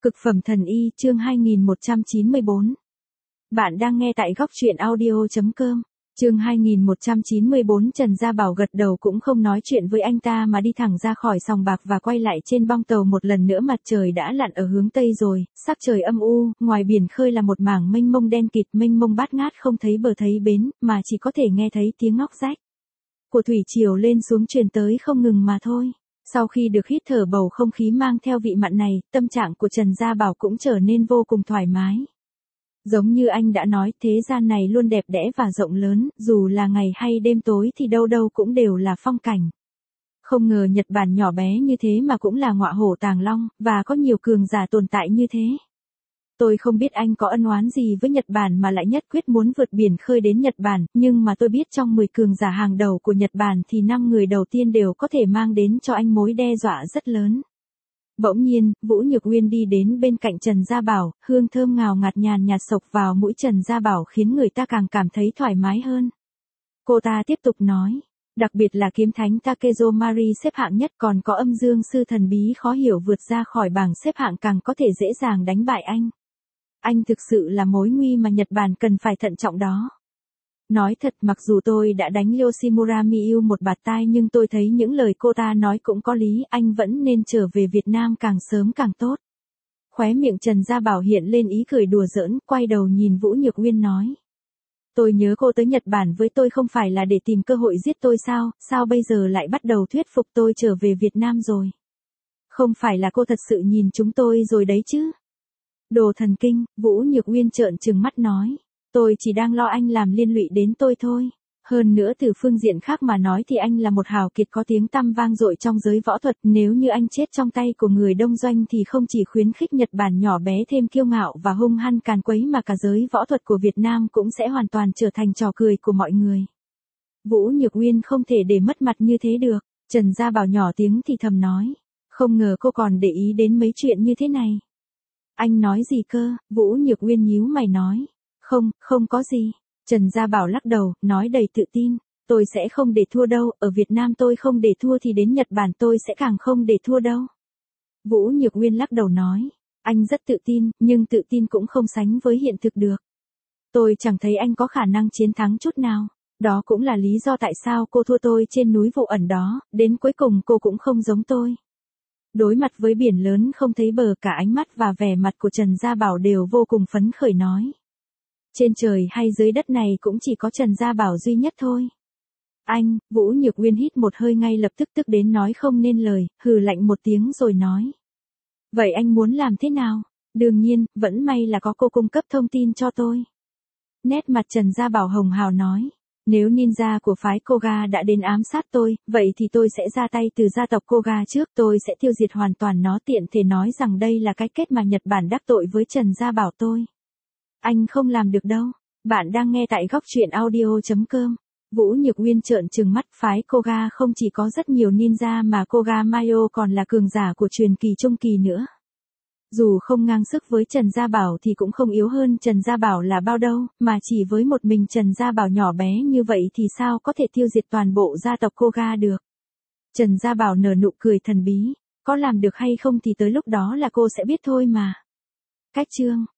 Cực phẩm thần y chương 2194. Bạn đang nghe tại góc truyện audio.com. Chương 2194. Trần Gia Bảo gật đầu cũng không nói chuyện với anh ta mà đi thẳng ra khỏi sòng bạc và quay lại trên bong tàu. Một lần nữa mặt trời đã lặn ở hướng tây rồi, sắc trời âm u, ngoài biển khơi là một mảng mênh mông đen kịt, mênh mông bát ngát, không thấy bờ thấy bến, mà chỉ có thể nghe thấy tiếng ngóc rách của thủy triều lên xuống truyền tới không ngừng mà thôi. Sau khi được hít thở bầu không khí mang theo vị mặn này, tâm trạng của Trần Gia Bảo cũng trở nên vô cùng thoải mái. Giống như anh đã nói, thế gian này luôn đẹp đẽ và rộng lớn, dù là ngày hay đêm tối thì đâu đâu cũng đều là phong cảnh. Không ngờ Nhật Bản nhỏ bé như thế mà cũng là ngọa hổ tàng long, và có nhiều cường giả tồn tại như thế. Tôi không biết anh có ân oán gì với Nhật Bản mà lại nhất quyết muốn vượt biển khơi đến Nhật Bản, nhưng mà tôi biết trong 10 cường giả hàng đầu của Nhật Bản thì 5 người đầu tiên đều có thể mang đến cho anh mối đe dọa rất lớn. Bỗng nhiên, Vũ Nhược Uyên đi đến bên cạnh Trần Gia Bảo, hương thơm ngào ngạt nhàn nhạt xộc vào mũi Trần Gia Bảo khiến người ta càng cảm thấy thoải mái hơn. Cô ta tiếp tục nói, đặc biệt là kiếm thánh Takezo Mari xếp hạng nhất, còn có âm dương sư thần bí khó hiểu vượt ra khỏi bảng xếp hạng càng có thể dễ dàng đánh bại anh. Anh thực sự là mối nguy mà Nhật Bản cần phải thận trọng đó. Nói thật, mặc dù tôi đã đánh Yoshimura Miyu một bạt tai nhưng tôi thấy những lời cô ta nói cũng có lý, anh vẫn nên trở về Việt Nam càng sớm càng tốt. Khóe miệng Trần Gia Bảo hiện lên ý cười đùa giỡn, quay đầu nhìn Vũ Nhược Uyên nói. Tôi nhớ cô tới Nhật Bản với tôi không phải là để tìm cơ hội giết tôi sao bây giờ lại bắt đầu thuyết phục tôi trở về Việt Nam rồi? Không phải là cô thật sự nhìn chúng tôi rồi đấy chứ? Đồ thần kinh, Vũ Nhược Uyên trợn trừng mắt nói. Tôi chỉ đang lo anh làm liên lụy đến tôi thôi. Hơn nữa từ phương diện khác mà nói thì anh là một hào kiệt có tiếng tăm vang dội trong giới võ thuật. Nếu như anh chết trong tay của người đông doanh thì không chỉ khuyến khích Nhật Bản nhỏ bé thêm kiêu ngạo và hung hăng càn quấy mà cả giới võ thuật của Việt Nam cũng sẽ hoàn toàn trở thành trò cười của mọi người. Vũ Nhược Uyên không thể để mất mặt như thế được. Trần Gia Bảo nhỏ tiếng thì thầm nói. Không ngờ cô còn để ý đến mấy chuyện như thế này. Anh nói gì cơ? Vũ Nhược Uyên nhíu mày nói. Không có gì. Trần Gia Bảo lắc đầu, nói đầy tự tin. Tôi sẽ không để thua đâu, ở Việt Nam tôi không để thua thì đến Nhật Bản tôi sẽ càng không để thua đâu. Vũ Nhược Uyên lắc đầu nói. Anh rất tự tin, nhưng tự tin cũng không sánh với hiện thực được. Tôi chẳng thấy anh có khả năng chiến thắng chút nào. Đó cũng là lý do tại sao cô thua tôi trên núi Vụ Ẩn đó, đến cuối cùng cô cũng không giống tôi. Đối mặt với biển lớn không thấy bờ, cả ánh mắt và vẻ mặt của Trần Gia Bảo đều vô cùng phấn khởi nói. Trên trời hay dưới đất này cũng chỉ có Trần Gia Bảo duy nhất thôi. Anh, Vũ Nhược Uyên hít một hơi ngay lập tức tức đến nói không nên lời, hừ lạnh một tiếng rồi nói. Vậy anh muốn làm thế nào? Đương nhiên, vẫn may là có cô cung cấp thông tin cho tôi. Nét mặt Trần Gia Bảo hồng hào nói. Nếu ninja của phái Koga đã đến ám sát tôi, vậy thì tôi sẽ ra tay từ gia tộc Koga trước, tôi sẽ tiêu diệt hoàn toàn nó, tiện thể nói rằng đây là cái kết mà Nhật Bản đắc tội với Trần Gia Bảo tôi. Anh không làm được đâu. Bạn đang nghe tại góc truyện audio.com. Vũ Nhược Uyên trợn trừng mắt, phái Koga không chỉ có rất nhiều ninja mà Koga Mayo còn là cường giả của truyền kỳ trung kỳ nữa. Dù không ngang sức với Trần Gia Bảo thì cũng không yếu hơn Trần Gia Bảo là bao đâu, mà chỉ với một mình Trần Gia Bảo nhỏ bé như vậy thì sao có thể tiêu diệt toàn bộ gia tộc Koga được. Trần Gia Bảo nở nụ cười thần bí, có làm được hay không thì tới lúc đó là cô sẽ biết thôi mà. Cách chương